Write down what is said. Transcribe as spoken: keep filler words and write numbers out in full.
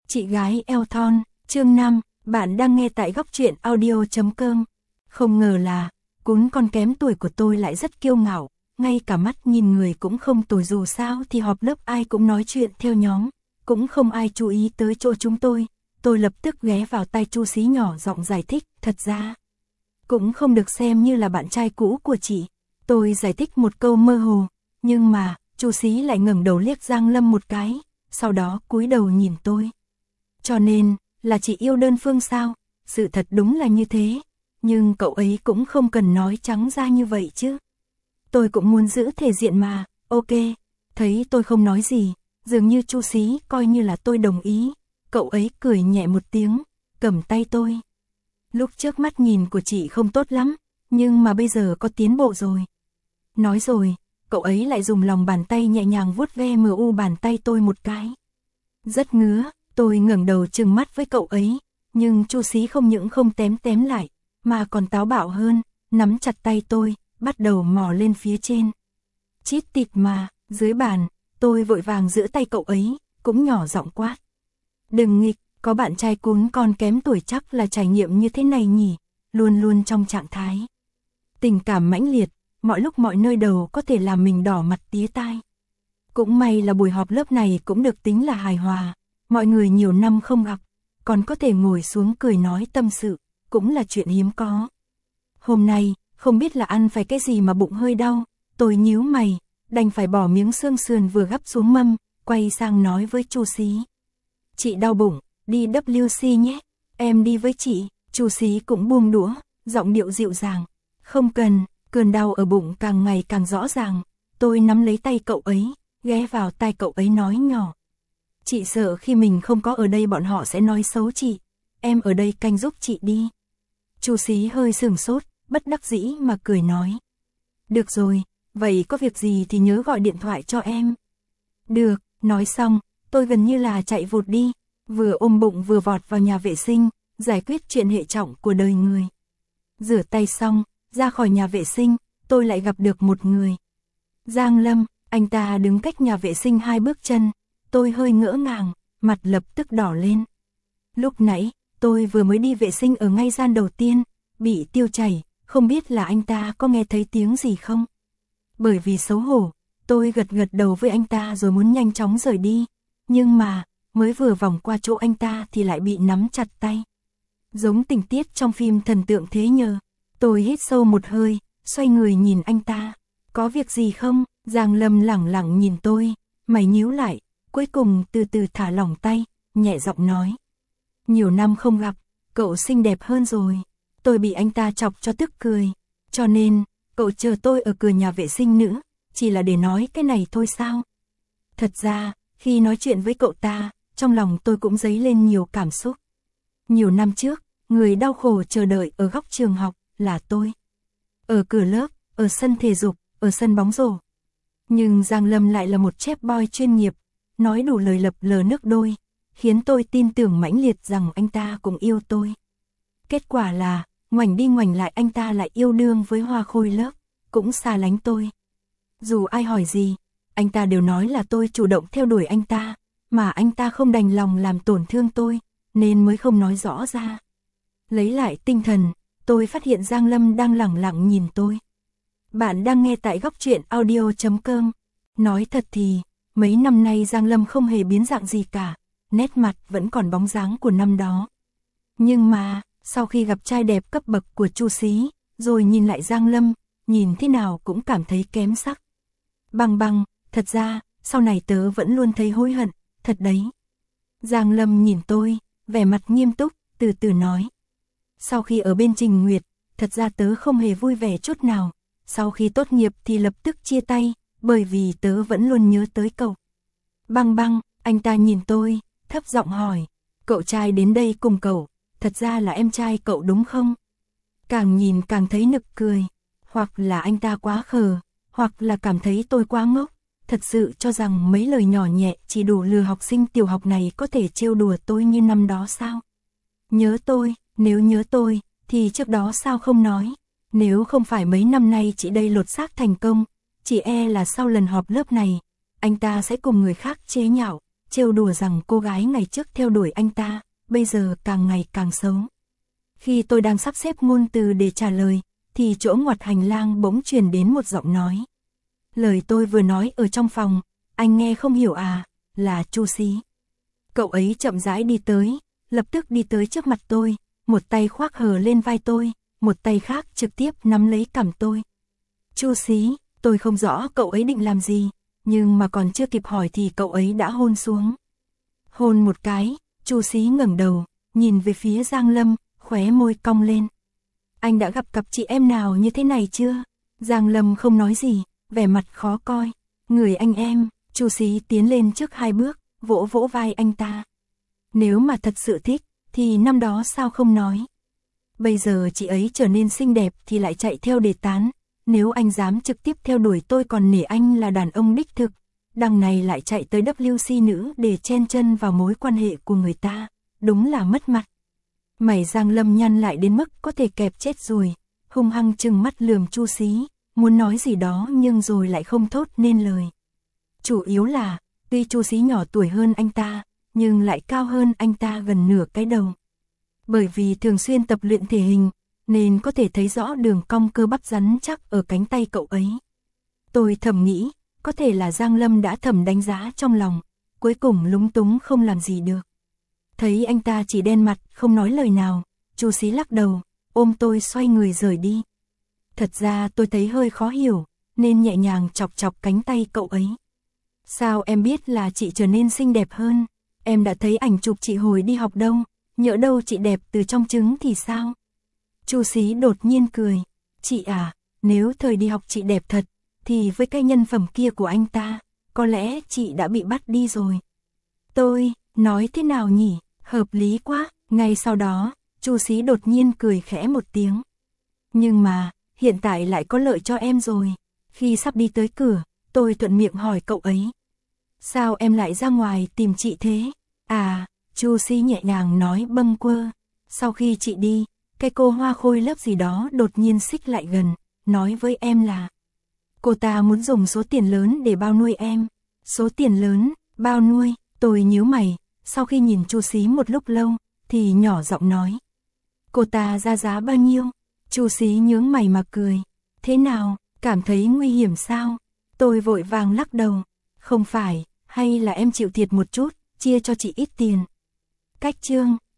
Chị gái eo thon, chương năm, bạn đang nghe tại góc truyện audio chấm com. Không ngờ là, cún con kém tuổi của tôi lại rất kiêu ngạo, ngay cả mắt nhìn người cũng không tồi, dù sao thì họp lớp ai cũng nói chuyện theo nhóm, cũng không ai chú ý tới chỗ chúng tôi. Tôi lập tức ghé vào tai Chu Xí nhỏ giọng giải thích, thật ra cũng không được xem như là bạn trai cũ của chị. Tôi giải thích một câu mơ hồ, nhưng mà Chu Xí lại ngẩng đầu liếc Giang Lâm một cái, sau đó cúi đầu nhìn tôi. Cho nên, là chị yêu đơn phương sao? Sự thật đúng là như thế, nhưng cậu ấy cũng không cần nói trắng ra như vậy chứ. Tôi cũng muốn giữ thể diện mà, ok. Thấy tôi không nói gì, dường như Chu Xí coi như là tôi đồng ý. Cậu ấy cười nhẹ một tiếng, cầm tay tôi. Lúc trước mắt nhìn của chị không tốt lắm, nhưng mà bây giờ có tiến bộ rồi. Nói rồi, cậu ấy lại dùng lòng bàn tay nhẹ nhàng vuốt ve mờ u bàn tay tôi một cái. Rất ngứa, tôi ngẩng đầu trừng mắt với cậu ấy, nhưng Chu Xí không những không tém tém lại, mà còn táo bạo hơn, nắm chặt tay tôi, bắt đầu mò lên phía trên. Chít tịt mà, dưới bàn, tôi vội vàng giữ tay cậu ấy, cũng nhỏ giọng quát. Đừng nghịch, có bạn trai cún con kém tuổi chắc là trải nghiệm như thế này nhỉ, luôn luôn trong trạng thái tình cảm mãnh liệt, mọi lúc mọi nơi đầu có thể làm mình đỏ mặt tía tai. Cũng may là buổi họp lớp này cũng được tính là hài hòa, mọi người nhiều năm không gặp, còn có thể ngồi xuống cười nói tâm sự, cũng là chuyện hiếm có. Hôm nay, không biết là ăn phải cái gì mà bụng hơi đau, tôi nhíu mày, đành phải bỏ miếng xương sườn vừa gắp xuống mâm, quay sang nói với Chu Xí. Chị đau bụng, đi vê kép xê nhé, em đi với chị. Chu Xí cũng buông đũa, giọng điệu dịu dàng. Không cần, cơn đau ở bụng càng ngày càng rõ ràng. Tôi nắm lấy tay cậu ấy, ghé vào tai cậu ấy nói nhỏ. Chị sợ khi mình không có ở đây bọn họ sẽ nói xấu chị, em ở đây canh giúp chị đi. Chu Xí hơi sửng sốt, bất đắc dĩ mà cười nói. Được rồi, vậy có việc gì thì nhớ gọi điện thoại cho em. Được, nói xong, tôi gần như là chạy vụt đi, vừa ôm bụng vừa vọt vào nhà vệ sinh, giải quyết chuyện hệ trọng của đời người. Rửa tay xong, ra khỏi nhà vệ sinh, tôi lại gặp được một người. Giang Lâm, anh ta đứng cách nhà vệ sinh hai bước chân, tôi hơi ngỡ ngàng, mặt lập tức đỏ lên. Lúc nãy, tôi vừa mới đi vệ sinh ở ngay gian đầu tiên, bị tiêu chảy, không biết là anh ta có nghe thấy tiếng gì không? Bởi vì xấu hổ, tôi gật gật đầu với anh ta rồi muốn nhanh chóng rời đi, nhưng mà, mới vừa vòng qua chỗ anh ta thì lại bị nắm chặt tay. Giống tình tiết trong phim Thần Tượng Thế Nhờ, tôi hít sâu một hơi, xoay người nhìn anh ta. Có việc gì không? Giang Lâm lẳng lặng nhìn tôi, mày nhíu lại, cuối cùng từ từ thả lỏng tay, nhẹ giọng nói. Nhiều năm không gặp, cậu xinh đẹp hơn rồi. Tôi bị anh ta chọc cho tức cười, cho nên, cậu chờ tôi ở cửa nhà vệ sinh nữa, chỉ là để nói cái này thôi sao? Thật ra, khi nói chuyện với cậu ta, trong lòng tôi cũng dấy lên nhiều cảm xúc. Nhiều năm trước, người đau khổ chờ đợi ở góc trường học là tôi. Ở cửa lớp, ở sân thể dục, ở sân bóng rổ. Nhưng Giang Lâm lại là một chép boy chuyên nghiệp, nói đủ lời lập lờ nước đôi, khiến tôi tin tưởng mãnh liệt rằng anh ta cũng yêu tôi. Kết quả là, ngoảnh đi ngoảnh lại anh ta lại yêu đương với hoa khôi lớp, cũng xa lánh tôi. Dù ai hỏi gì, anh ta đều nói là tôi chủ động theo đuổi anh ta, mà anh ta không đành lòng làm tổn thương tôi, nên mới không nói rõ ra. Lấy lại tinh thần, tôi phát hiện Giang Lâm đang lẳng lặng nhìn tôi. Bạn đang nghe tại góc truyện audio chấm com. Nói thật thì, mấy năm nay Giang Lâm không hề biến dạng gì cả, nét mặt vẫn còn bóng dáng của năm đó. Nhưng mà, sau khi gặp trai đẹp cấp bậc của Chu Xí, rồi nhìn lại Giang Lâm, nhìn thế nào cũng cảm thấy kém sắc. Băng băng, thật ra, sau này tớ vẫn luôn thấy hối hận, thật đấy. Giang Lâm nhìn tôi, vẻ mặt nghiêm túc, từ từ nói. Sau khi ở bên Trình Nguyệt, thật ra tớ không hề vui vẻ chút nào. Sau khi tốt nghiệp thì lập tức chia tay, bởi vì tớ vẫn luôn nhớ tới cậu. Băng băng, anh ta nhìn tôi, thấp giọng hỏi. Cậu trai đến đây cùng cậu, thật ra là em trai cậu đúng không? Càng nhìn càng thấy nực cười. Hoặc là anh ta quá khờ, hoặc là cảm thấy tôi quá ngốc. Thật sự cho rằng mấy lời nhỏ nhẹ chỉ đủ lừa học sinh tiểu học này có thể trêu đùa tôi như năm đó sao? Nhớ tôi, nếu nhớ tôi, thì trước đó sao không nói? Nếu không phải mấy năm nay chị đây lột xác thành công, chỉ e là sau lần họp lớp này, anh ta sẽ cùng người khác chế nhạo, trêu đùa rằng cô gái ngày trước theo đuổi anh ta, bây giờ càng ngày càng xấu. Khi tôi đang sắp xếp ngôn từ để trả lời, thì chỗ ngoặt hành lang bỗng truyền đến một giọng nói. Lời tôi vừa nói ở trong phòng, anh nghe không hiểu à, là Chu Xí. Cậu ấy chậm rãi đi tới, lập tức đi tới trước mặt tôi, một tay khoác hờ lên vai tôi, một tay khác trực tiếp nắm lấy cằm tôi. Chu Xí, tôi không rõ cậu ấy định làm gì, nhưng mà còn chưa kịp hỏi thì cậu ấy đã hôn xuống. Hôn một cái, Chu Xí ngẩng đầu, nhìn về phía Giang Lâm, khóe môi cong lên. Anh đã gặp cặp chị em nào như thế này chưa? Giang Lâm không nói gì, vẻ mặt khó coi. Người anh em, Chu Xí tiến lên trước hai bước, vỗ vỗ vai anh ta. Nếu mà thật sự thích, thì năm đó sao không nói? Bây giờ chị ấy trở nên xinh đẹp thì lại chạy theo để tán. Nếu anh dám trực tiếp theo đuổi tôi còn nể anh là đàn ông đích thực, đằng này lại chạy tới vê kép xê nữ để chen chân vào mối quan hệ của người ta, đúng là mất mặt. Mày Giang Lâm nhăn lại đến mức có thể kẹp chết rồi, hung hăng trừng mắt lườm Chu Xí, muốn nói gì đó nhưng rồi lại không thốt nên lời. Chủ yếu là, tuy Chu Xí nhỏ tuổi hơn anh ta, nhưng lại cao hơn anh ta gần nửa cái đầu. Bởi vì thường xuyên tập luyện thể hình, nên có thể thấy rõ đường cong cơ bắp rắn chắc ở cánh tay cậu ấy. Tôi thầm nghĩ, có thể là Giang Lâm đã thầm đánh giá trong lòng, cuối cùng lúng túng không làm gì được. Thấy anh ta chỉ đen mặt, không nói lời nào, Chu Xí lắc đầu, ôm tôi xoay người rời đi. Thật ra tôi thấy hơi khó hiểu, nên nhẹ nhàng chọc chọc cánh tay cậu ấy. Sao em biết là chị trở nên xinh đẹp hơn? Em đã thấy ảnh chụp chị hồi đi học đâu, nhỡ đâu chị đẹp từ trong trứng thì sao? Chu Xí đột nhiên cười, chị à, nếu thời đi học chị đẹp thật, thì với cái nhân phẩm kia của anh ta, có lẽ chị đã bị bắt đi rồi. Tôi, nói thế nào nhỉ, hợp lý quá. Ngay sau đó, Chu Xí đột nhiên cười khẽ một tiếng. Nhưng mà, hiện tại lại có lợi cho em rồi. Khi sắp đi tới cửa, tôi thuận miệng hỏi cậu ấy. Sao em lại ra ngoài tìm chị thế? À, Chu Xí nhẹ nhàng nói bâng quơ. Sau khi chị đi, cái cô Hoa Khôi lớp gì đó đột nhiên xích lại gần, nói với em là cô ta muốn dùng số tiền lớn để bao nuôi em. Số tiền lớn, bao nuôi, tôi nhíu mày, sau khi nhìn Chu Xí một lúc lâu, thì nhỏ giọng nói. Cô ta ra giá bao nhiêu? Chu Xí nhướng mày mà cười. Thế nào, cảm thấy nguy hiểm sao? Tôi vội vàng lắc đầu. Không phải, hay là em chịu thiệt một chút, chia cho chị ít tiền. Cách chương